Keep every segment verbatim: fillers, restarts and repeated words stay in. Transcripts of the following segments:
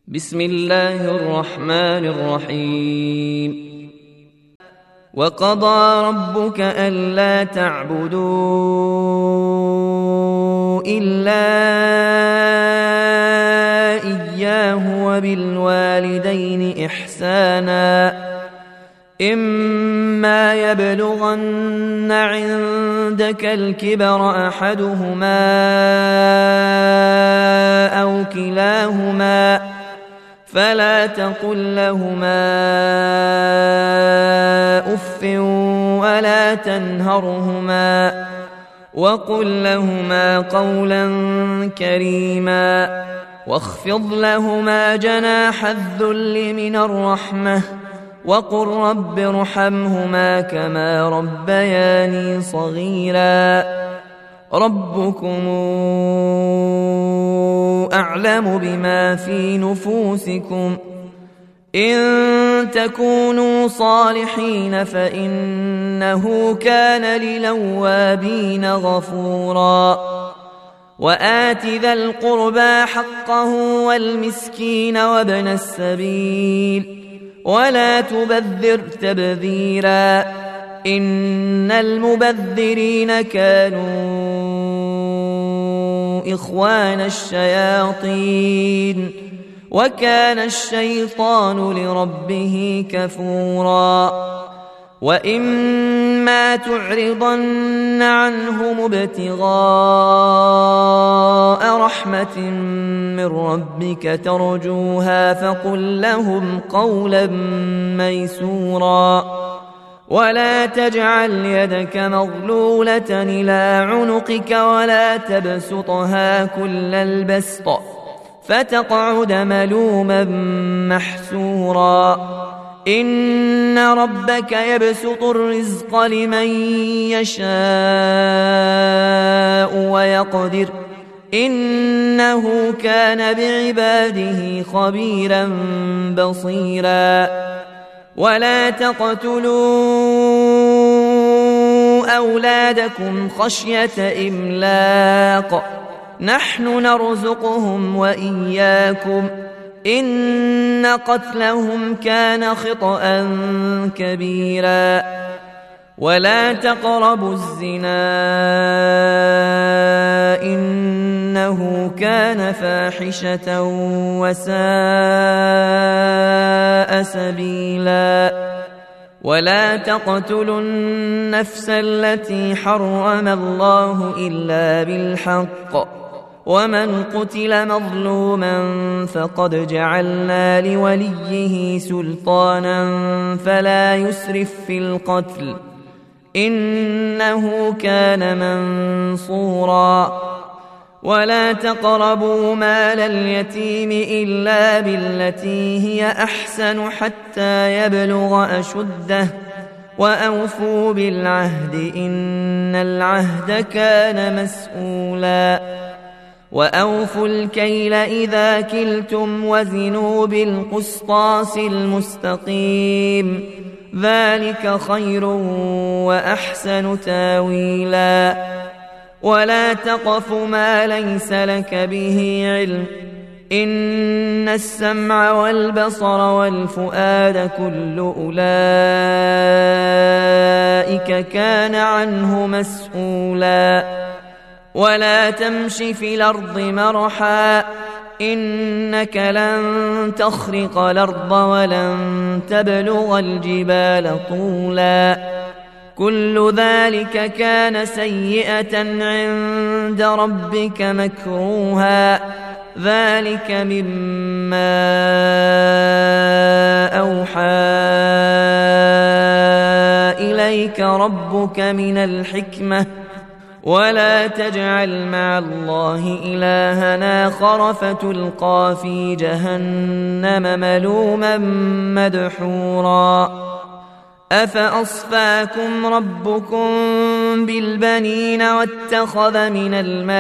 بسم الله الرحمن الرحيم وقضى ربك ألا تعبدوا إلا إياه وبالوالدين إحسانا إما يبلغن عندك الكبر أحدهما أو كلاهما فلا تقل لهما أف ولا تنهرهما وقل لهما قولا كريما واخفض لهما جناح الذل من الرحمة وقل رب ارحمهما كما ربياني صغيرا ربكم أعلم بما في نفوسكم إن تكونوا صالحين فإنه كان للأوابين غفورا وآت ذا القربى حقه والمسكين وابن السبيل ولا تبذر تبذيرا إن المبذرين كانوا إخوان الشياطين وكان الشيطان لربه كفورا وإما تعرضن عنهم ابتغاء رحمة من ربك ترجوها فقل لهم قولا ميسورا ولا تجعل يدك مغلولة إلى عنقك ولا تبسطها كل البسط فتقعد ملوما محسورا إن ربك يبسط الرزق لمن يشاء ويقدر إنه كان بعباده خبيرا بصيرا ولا تقتلوا أولادكم خشية إملاق نحن نرزقهم وإياكم إن قتلهم كان خطأ كبيرا ولا تقربوا الزنا إنه كان فاحشة وساء سبيلا ولا تقتلوا النفس التي حرم الله إلا بالحق ومن قتل مظلوما فقد جعلنا لوليه سلطانا فلا يسرف في القتل إنه كان منصورا ولا تقربوا مال اليتيم إلا بالتي هي أحسن حتى يبلغ أشده وأوفوا بالعهد إن العهد كان مسؤولا وأوفوا الكيل إذا كلتم وزنوا بالقسطاس المستقيم ذلك خير وأحسن تاويلا ولا تقف ما ليس لك به علم إن السمع والبصر والفؤاد كل أولئك كان عنه مسؤولا ولا تمش في الأرض مرحا إنك لن تخرق الأرض ولن تبلغ الجبال طولا كل ذلك كان سيئة عند ربك مكروها ذلك مما أوحى إليك ربك من الحكمة ولا تجعل مع الله إلها آخر فتلقى في جهنم ملوما مدحورا أفأصفاكم ربكم بالبنين واتخذ من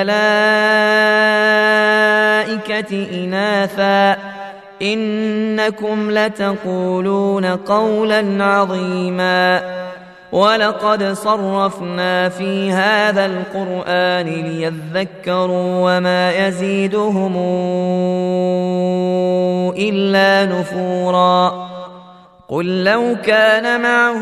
الملائكة إناثا إنكم لتقولون قولا عظيما ولقد صرفنا في هذا القرآن ليذكروا وما يزيدهم إلا نفورا قل لو كان معه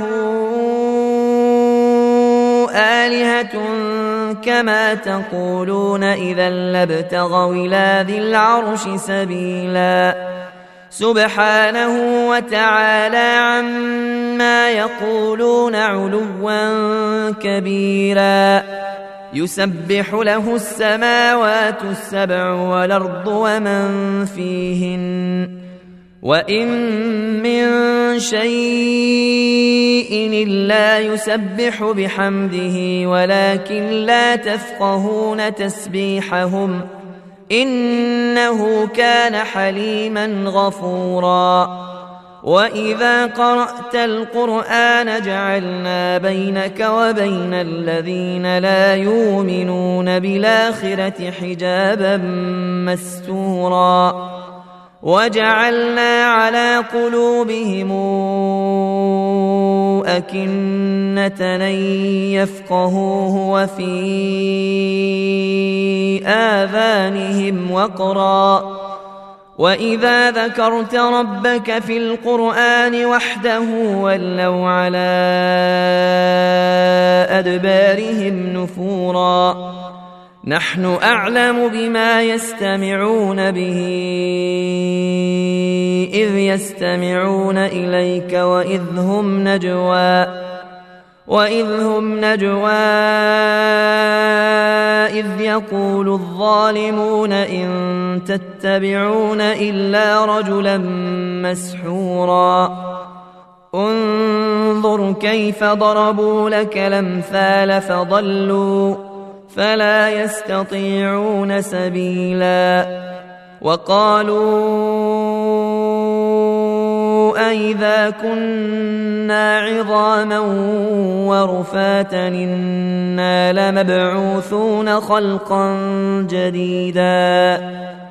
آلهة كما تقولون إذا لابتغوا إلى ذي العرش سبيلا سبحانه وتعالى عما يقولون علوا كبيرا يسبح له السماوات السبع والأرض ومن فيهن وإن من شيء إلا يسبح بحمده ولكن لا تفقهون تسبيحهم إنه كان حليما غفورا وإذا قرأت القرآن جعلنا بينك وبين الذين لا يؤمنون بالآخرة حجابا مستورا وجعلنا على قلوبهم أكنة أن يفقهوه وفي آذانهم وقرا وإذا ذكرت ربك في القرآن وحده ولوا على أدبارهم نفورا نحن أعلم بما يستمعون به إذ يستمعون إليك وإذ هم نجوى وإذ هم نجوى إذ يقول الظالمون إن تتبعون إلا رجلا مسحورا انظر كيف ضربوا لك الأمثال فضلوا فلا يستطيعون سبيلا وقالوا أئذا كنا عظاما ورفاتا إنا لمبعوثون خلقا جديدا